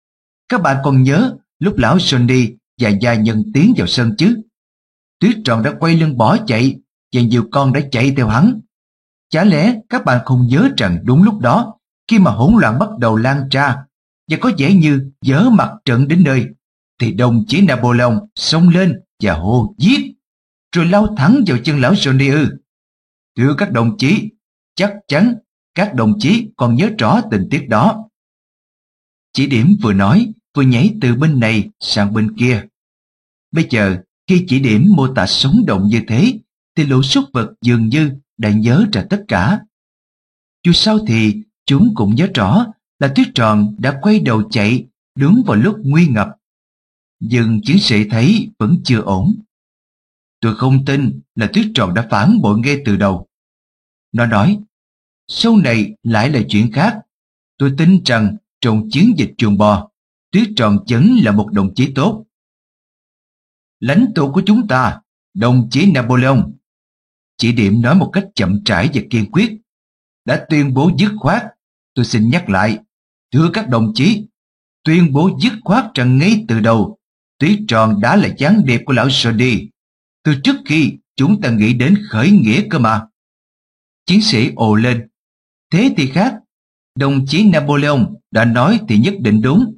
Các bạn còn nhớ lúc lão Johnny và gia nhân tiến vào sân chứ? Tuyết Tròn đã quay lưng bỏ chạy và nhiều con đã chạy theo hắn. Chả lẽ các bạn không nhớ rằng đúng lúc đó, khi mà hỗn loạn bắt đầu lan ra và có vẻ như vỡ mặt trận đến nơi, thì đồng chí Napoleon xông lên và hô giết, rồi lao thẳng vào chân lão Johnny ư? Thưa các đồng chí, chắc chắn các đồng chí còn nhớ rõ tình tiết đó. Chỉ điểm vừa nói vừa nhảy từ bên này sang bên kia. Bây giờ khi chỉ điểm mô tả sống động như thế thì lũ súc vật dường như đã nhớ ra tất cả. Dù sao thì chúng cũng nhớ rõ là Tuyết Tròn đã quay đầu chạy đúng vào lúc nguy ngập. Nhưng chiến sĩ thấy vẫn chưa ổn. Tôi không tin là Tuyết Tròn đã phản bội ngay từ đầu. Nó nói: sau này lại là chuyện khác. Tôi tin rằng trong chiến dịch chuồng bò, Tuyết Tròn vẫn là một đồng chí tốt. Lãnh tụ của chúng ta, đồng chí Napoleon, chỉ điểm nói một cách chậm rãi và kiên quyết, đã tuyên bố dứt khoát. Tôi xin nhắc lại, thưa các đồng chí, tuyên bố dứt khoát rằng ngay từ đầu, Tuyết Tròn đã là gián điệp của lão Johnny, từ trước khi chúng ta nghĩ đến khởi nghĩa cơ mà. Chiến sĩ ồ lên: thế thì khác, đồng chí Napoleon đã nói thì nhất định đúng.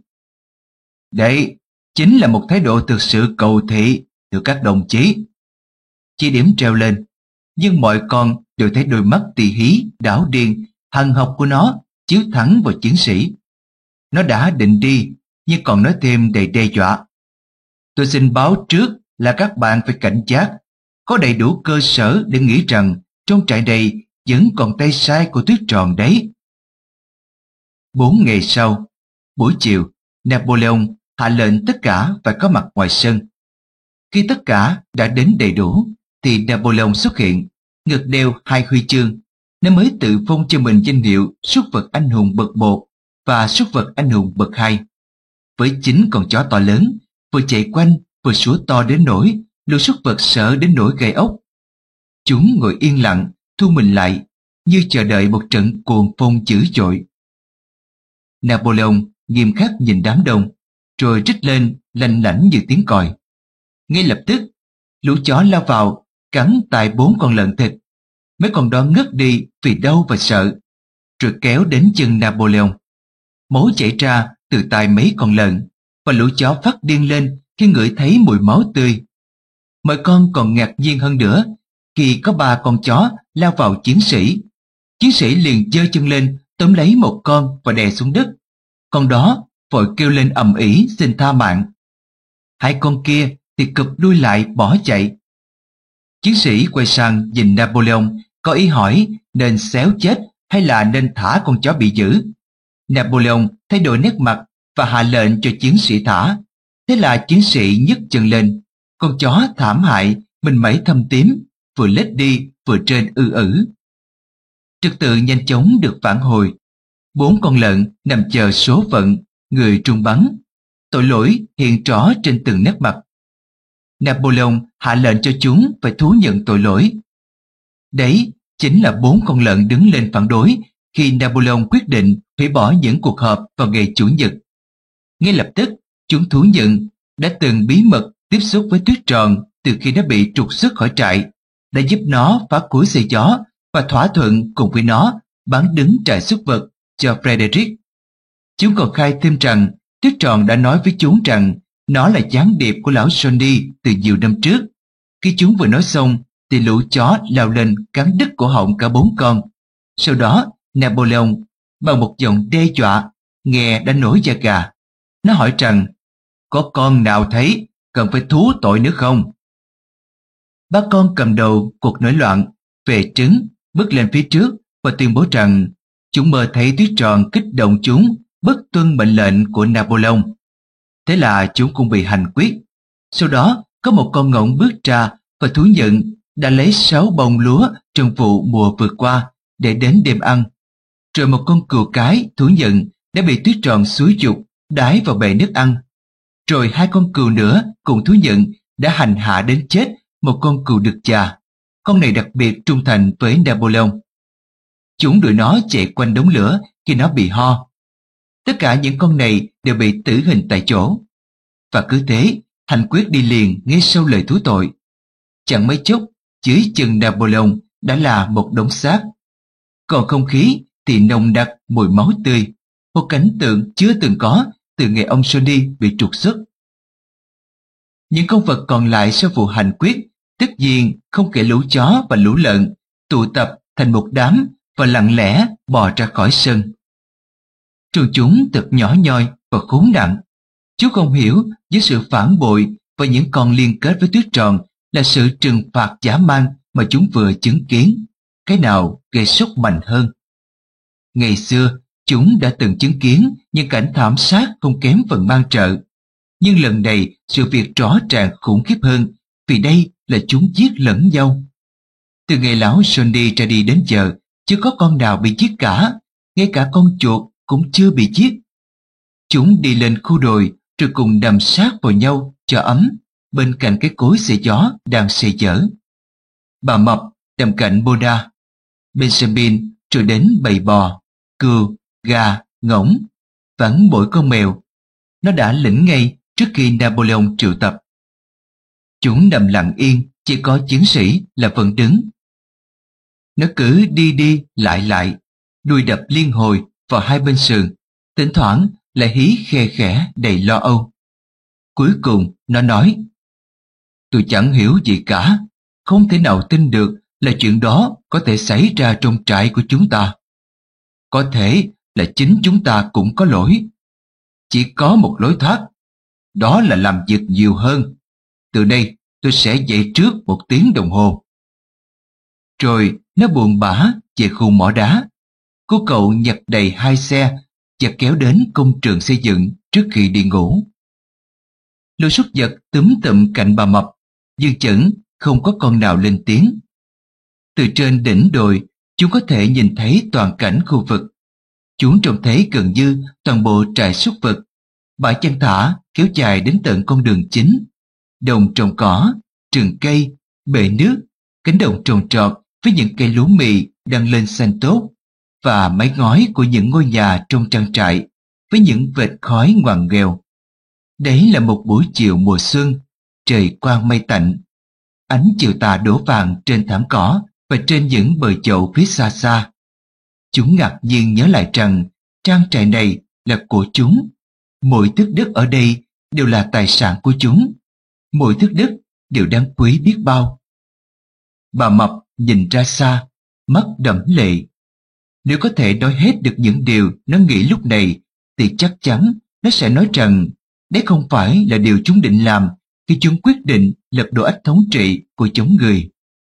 Đây chính là một thái độ thực sự cầu thị, thưa các đồng chí. Chỉ điểm treo lên, nhưng mọi con đều thấy đôi mắt tỳ hí, đảo điên, hằn học của nó chiếu thẳng vào chiến sĩ. Nó đã định đi, nhưng còn nói thêm đầy đe dọa: tôi xin báo trước là các bạn phải cảnh giác, có đầy đủ cơ sở để nghĩ rằng trong trại này vẫn còn tay sai của Tuyết Tròn đấy. 4 ngày sau, buổi chiều, Napoleon hạ lệnh tất cả phải có mặt ngoài sân. Khi tất cả đã đến đầy đủ, thì Napoleon xuất hiện, ngực đeo 2 huy chương. Nó mới tự phong cho mình danh hiệu súc vật anh hùng bậc 1 và súc vật anh hùng bậc 2. Với 9 con chó to lớn, vừa chạy quanh vừa sủa to đến nỗi lũ súc vật sợ đến nỗi gai ốc. Chúng ngồi yên lặng, thu mình lại, như chờ đợi một trận cuồng phong dữ dội. Napoleon nghiêm khắc nhìn đám đông, rồi rít lên lanh lảnh như tiếng còi. Ngay lập tức, lũ chó lao vào, cắn tại 4 con lợn thịt. Mấy con đó ngất đi vì đau và sợ, rồi kéo đến chân Napoleon. Máu chảy ra từ tai mấy con lợn, và lũ chó phát điên lên khi ngửi thấy mùi máu tươi. Mọi con còn ngạc nhiên hơn nữa khi có 3 con chó lao vào chiến sĩ. Chiến sĩ liền giơ chân lên tóm lấy một con và đè xuống đất. Con đó vội kêu lên ầm ĩ xin tha mạng. 2 con kia thì cụp đuôi lại bỏ chạy. Chiến sĩ quay sang nhìn Napoleon, có ý hỏi nên xéo chết hay là nên thả con chó bị giữ. Napoleon thay đổi nét mặt và hạ lệnh cho chiến sĩ thả. Thế là chiến sĩ nhấc chân lên. Con chó thảm hại, mình mẩy thâm tím, vừa lết đi vừa trên ư. Trật tự nhanh chóng được vãn hồi. 4 con lợn nằm chờ số phận, người trung bắn. Tội lỗi hiện rõ trên từng nét mặt. Napoleon hạ lệnh cho chúng phải thú nhận tội lỗi. Đấy chính là 4 con lợn đứng lên phản đối khi Napoleon quyết định hủy bỏ những cuộc họp vào ngày Chủ nhật. Ngay lập tức, chúng thú nhận đã từng bí mật tiếp xúc với Tuyết Tròn từ khi nó bị trục xuất khỏi trại, đã giúp nó phá cối xay gió và thỏa thuận cùng với nó bán đứng trại súc vật cho Frederick. Chúng còn khai thêm rằng Tuyết Tròn đã nói với chúng rằng nó là gián điệp của lão Johnny từ nhiều năm trước. Khi chúng vừa nói xong thì lũ chó lao lên cắn đứt cổ họng cả 4 con. Sau đó Napoleon bằng một giọng đe dọa nghe đã nổi da gà. Nó hỏi rằng có con nào thấy cần phải thú tội nữa không? 3 con cầm đầu cuộc nổi loạn về trứng bước lên phía trước và tuyên bố rằng chúng mơ thấy Tuyết Tròn kích động chúng bất tuân mệnh lệnh của Napoleon. Thế là chúng cũng bị hành quyết. Sau đó có một con ngỗng bước ra và thú nhận đã lấy 6 bông lúa trong vụ mùa vừa qua để đến đêm ăn. Rồi một con cừu cái thú nhận đã bị Tuyết Tròn xúi giục đái vào bể nước ăn. Rồi 2 con cừu nữa cùng thú nhận đã hành hạ đến chết một con cừu đực già. Con này đặc biệt trung thành với Napoleon. Chúng đuổi nó chạy quanh đống lửa khi nó bị ho. Tất cả những con này đều bị tử hình tại chỗ. Và cứ thế, hành quyết đi liền ngay sau lời thú tội. Chẳng mấy chốc, dưới chân Napoleon đã là một đống xác. Còn không khí thì nồng nặc mùi máu tươi, một cảnh tượng chưa từng có từ ngày ông Johnny bị trục xuất. Những con vật còn lại sau vụ hành quyết, tất nhiên không kể lũ chó và lũ lợn, tụ tập thành một đám và lặng lẽ bò ra khỏi sân. Trường chúng thật nhỏ nhoi và khốn nạn. Chú không hiểu với sự phản bội và những con liên kết với Tuyết Tròn là sự trừng phạt dã man mà chúng vừa chứng kiến. Cái nào gây sốc mạnh hơn? Ngày xưa, chúng đã từng chứng kiến những cảnh thảm sát không kém phần mang trợ. Nhưng lần này sự việc rõ ràng khủng khiếp hơn vì đây là chúng giết lẫn nhau. Từ ngày lão Johnny ra đi đến giờ, chưa có con nào bị giết cả, ngay cả con chuột cũng chưa bị giết. Chúng đi lên khu đồi rồi cùng nằm sát vào nhau cho ấm bên cạnh cái cối xay gió đang xây dở. Bà Mập nằm cạnh Boda, Benjamin rồi đến bầy bò, cừu, gà, ngỗng, vắng mỗi con mèo. Nó đã lĩnh ngay trước khi Napoleon triệu tập. Chúng nằm lặng yên, chỉ có chiến sĩ là vẫn đứng. Nó cứ đi đi lại lại, đuôi đập liên hồi vào hai bên sườn, thỉnh thoảng lại hí khe khẽ đầy lo âu. Cuối cùng nó nói: "Tôi chẳng hiểu gì cả, không thể nào tin được là chuyện đó có thể xảy ra trong trại của chúng ta. Có thể là chính chúng ta cũng có lỗi. Chỉ có một lối thoát, đó là làm việc nhiều hơn. Từ đây tôi sẽ dậy trước 1 tiếng đồng hồ." Rồi nó buồn bã về khu mỏ đá. Cô cậu nhặt đầy 2 xe, và kéo đến công trường xây dựng trước khi đi ngủ. Lũ súc vật túm tụm cạnh bà Mập, dư chẩn không có con nào lên tiếng. Từ trên đỉnh đồi, chúng có thể nhìn thấy toàn cảnh khu vực. Chúng trông thấy gần như toàn bộ trại súc vật, bãi chăn thả kéo dài đến tận con đường chính, đồng trồng cỏ, rừng cây, bể nước, cánh đồng trồng trọt với những cây lúa mì đang lên xanh tốt, và mái ngói của những ngôi nhà trong trang trại với những vệt khói ngoằn nghèo. Đấy là một buổi chiều mùa xuân, trời quang mây tạnh. Ánh chiều tà đổ vàng trên thảm cỏ và trên những bờ chậu phía xa xa. Chúng ngạc nhiên nhớ lại rằng trang trại này là của chúng. Mỗi thước đất ở đây đều là tài sản của chúng. Mỗi thước đất đều đáng quý biết bao. Bà Mập nhìn ra xa, mắt đẫm lệ. Nếu có thể nói hết được những điều nó nghĩ lúc này, thì chắc chắn nó sẽ nói rằng đấy không phải là điều chúng định làm khi chúng quyết định lật đổ ách thống trị của chúng người.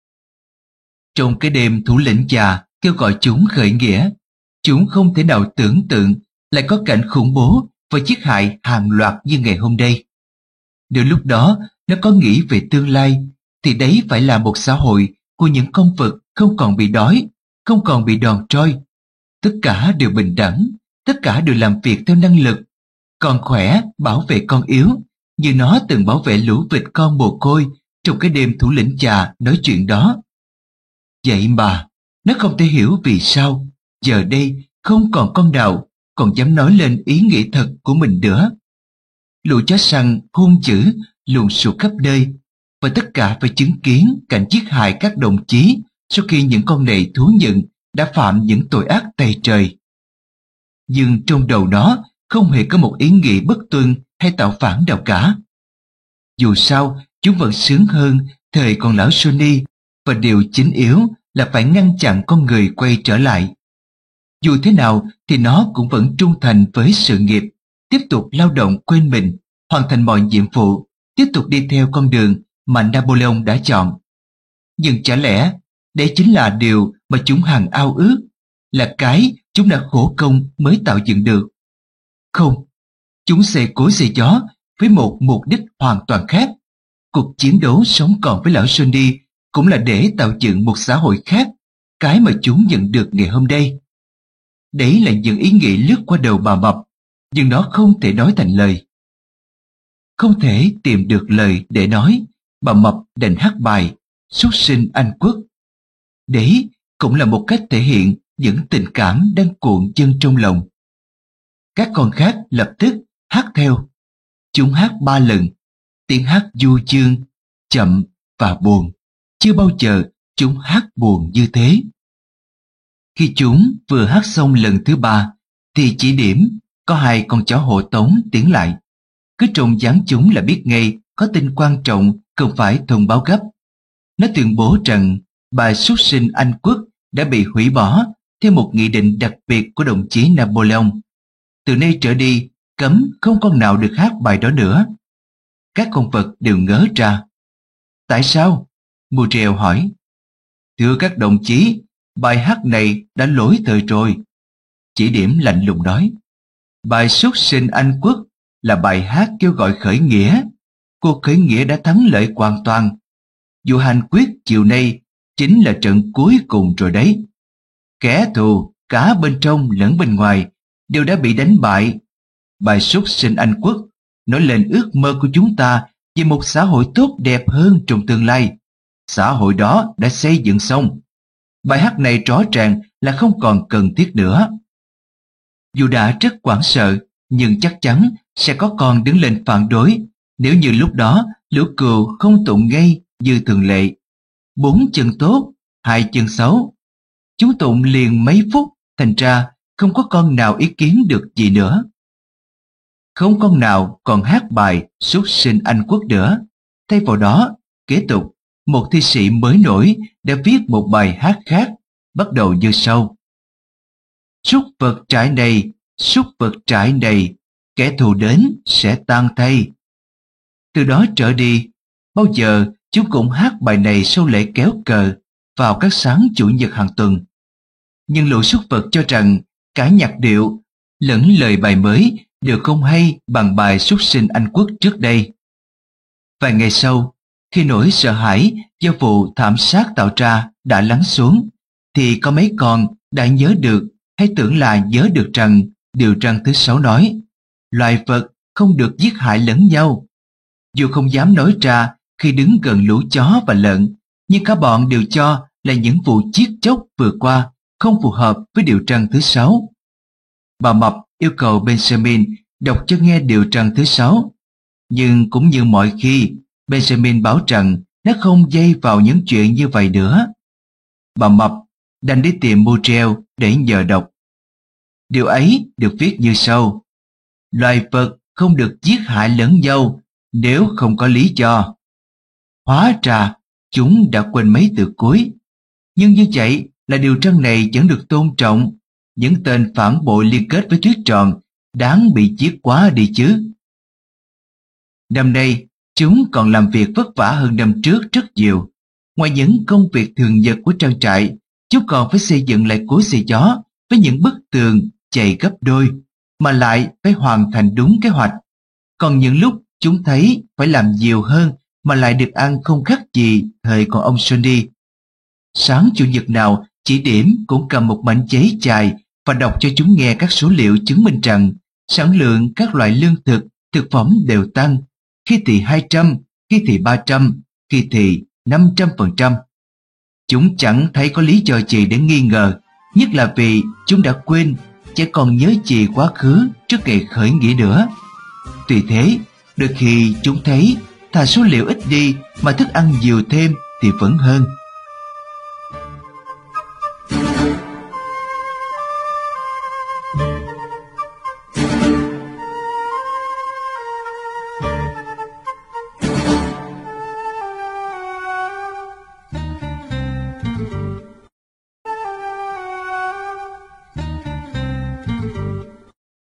Trong cái đêm thủ lĩnh già kêu gọi chúng khởi nghĩa, chúng không thể nào tưởng tượng lại có cảnh khủng bố và giết hại hàng loạt như ngày hôm nay. Nếu lúc đó nó có nghĩ về tương lai, thì đấy phải là một xã hội của những con vật không còn bị đói, không còn bị đòn troi. Tất cả đều bình đẳng, tất cả đều làm việc theo năng lực. Con khỏe bảo vệ con yếu, như nó từng bảo vệ lũ vịt con mồ côi trong cái đêm thủ lĩnh già nói chuyện đó. Vậy mà, nó không thể hiểu vì sao giờ đây không còn con nào còn dám nói lên ý nghĩ thật của mình nữa. Lũ chó săn hung dữ luồn sụt khắp nơi, và tất cả phải chứng kiến cảnh giết hại các đồng chí sau khi những con này thú nhận đã phạm những tội ác tày trời. Nhưng trong đầu nó không hề có một ý nghĩ bất tuân hay tạo phản nào cả. Dù sao, chúng vẫn sướng hơn thời còn lão Sonny, và điều chính yếu là phải ngăn chặn con người quay trở lại. Dù thế nào thì nó cũng vẫn trung thành với sự nghiệp, tiếp tục lao động quên mình, hoàn thành mọi nhiệm vụ, tiếp tục đi theo con đường mà Napoleon đã chọn. Nhưng chả lẽ đấy chính là điều mà chúng hằng ao ước, là cái chúng đã khổ công mới tạo dựng được? Không, chúng xây cối xây gió với một mục đích hoàn toàn khác. Cuộc chiến đấu sống còn với lão Sonny cũng là để tạo dựng một xã hội khác, cái mà chúng nhận được ngày hôm nay. Đấy là những ý nghĩ lướt qua đầu bà Mập, nhưng nó không thể nói thành lời. Không thể tìm được lời để nói, bà Mập đành hát bài Súc sinh Anh Quốc. Đấy cũng là một cách thể hiện những tình cảm đang cuộn dâng trong lòng. Các con khác lập tức hát theo. Chúng hát 3 lần, tiếng hát du dương, chậm và buồn. Chưa bao giờ chúng hát buồn như thế. Khi chúng vừa hát xong lần thứ 3, thì chỉ điểm có 2 con chó hộ tống tiến lại. Cứ trông dáng chúng là biết ngay có tin quan trọng cần phải thông báo gấp. Nó tuyên bố rằng bài Súc sinh Anh Quốc đã bị hủy bỏ theo một nghị định đặc biệt của đồng chí Napoleon. Từ nay trở đi, cấm không con nào được hát bài đó nữa. Các con vật đều ngớ ra. Tại sao? Muriel hỏi. Thưa các đồng chí, bài hát này đã lỗi thời rồi. Chỉ điểm lạnh lùng nói. Bài Súc sinh Anh Quốc là bài hát kêu gọi khởi nghĩa. Cuộc khởi nghĩa đã thắng lợi hoàn toàn. Vụ hành quyết chiều nay chính là trận cuối cùng rồi đấy. Kẻ thù cả bên trong lẫn bên ngoài đều đã bị đánh bại. Bài Súc sinh Anh Quốc nói lên ước mơ của chúng ta về một xã hội tốt đẹp hơn trong tương lai. Xã hội đó đã xây dựng xong. Bài hát này rõ ràng là không còn cần thiết nữa. Dù đã rất hoảng sợ, nhưng chắc chắn sẽ có con đứng lên phản đối nếu như lúc đó lũ cừu không tụng ngay như thường lệ. 4 chân tốt, 2 chân xấu. Chúng tụng liền mấy phút, thành ra không có con nào ý kiến được gì nữa. Không con nào còn hát bài Súc sinh Anh Quốc nữa. Thay vào đó, kế tục, một thi sĩ mới nổi đã viết một bài hát khác, bắt đầu như sau. Súc vật trại này, kẻ thù đến sẽ tan thay. Từ đó trở đi, bao giờ chúng cũng hát bài này sau lễ kéo cờ vào các sáng chủ nhật hàng tuần. Nhưng lũ súc vật cho rằng cả nhạc điệu lẫn lời bài mới đều không hay bằng bài súc sinh Anh Quốc trước đây. Vài ngày sau, khi nỗi sợ hãi do vụ thảm sát tạo ra đã lắng xuống, thì có mấy con đã nhớ được hay tưởng là nhớ được rằng điều răn thứ 6 nói, loài vật không được giết hại lẫn nhau. Dù không dám nói ra khi đứng gần lũ chó và lợn, nhưng cả bọn đều cho là những vụ giết chóc vừa qua không phù hợp với điều răn thứ 6. Bà Mập yêu cầu Benjamin đọc cho nghe điều răn thứ 6, nhưng cũng như mọi khi, Benjamin bảo rằng nó không dây vào những chuyện như vậy nữa. Bà Mập đành đi tìm Muriel để nhờ đọc. Điều ấy được viết như sau: loài vật không được giết hại lẫn nhau nếu không có lý do. Hóa ra chúng đã quên mấy từ cuối, nhưng như vậy là điều răn này vẫn được tôn trọng. Những tên phản bội liên kết với Tuyết Tròn đáng bị giết quá đi chứ. Năm nay chúng còn làm việc vất vả hơn năm trước rất nhiều. Ngoài những công việc thường nhật của trang trại, chúng còn phải xây dựng lại cối xay gió với những bức tường dày gấp đôi, mà lại phải hoàn thành đúng kế hoạch. Còn những lúc chúng thấy phải làm nhiều hơn mà lại được ăn không khác gì thời còn ông Sonny. Sáng chủ nhật nào, chỉ điểm cũng cầm một mảnh giấy chài và đọc cho chúng nghe các số liệu chứng minh rằng sản lượng các loại lương thực, thực phẩm đều tăng, khi thì 200, khi thì 300, khi thì 500%. Chúng chẳng thấy có lý do gì để nghi ngờ, nhất là vì chúng đã quên, chẳng còn nhớ gì quá khứ trước ngày khởi nghĩa nữa. Tuy thế, đôi khi chúng thấy thà số liệu ít đi mà thức ăn nhiều thêm thì vẫn hơn.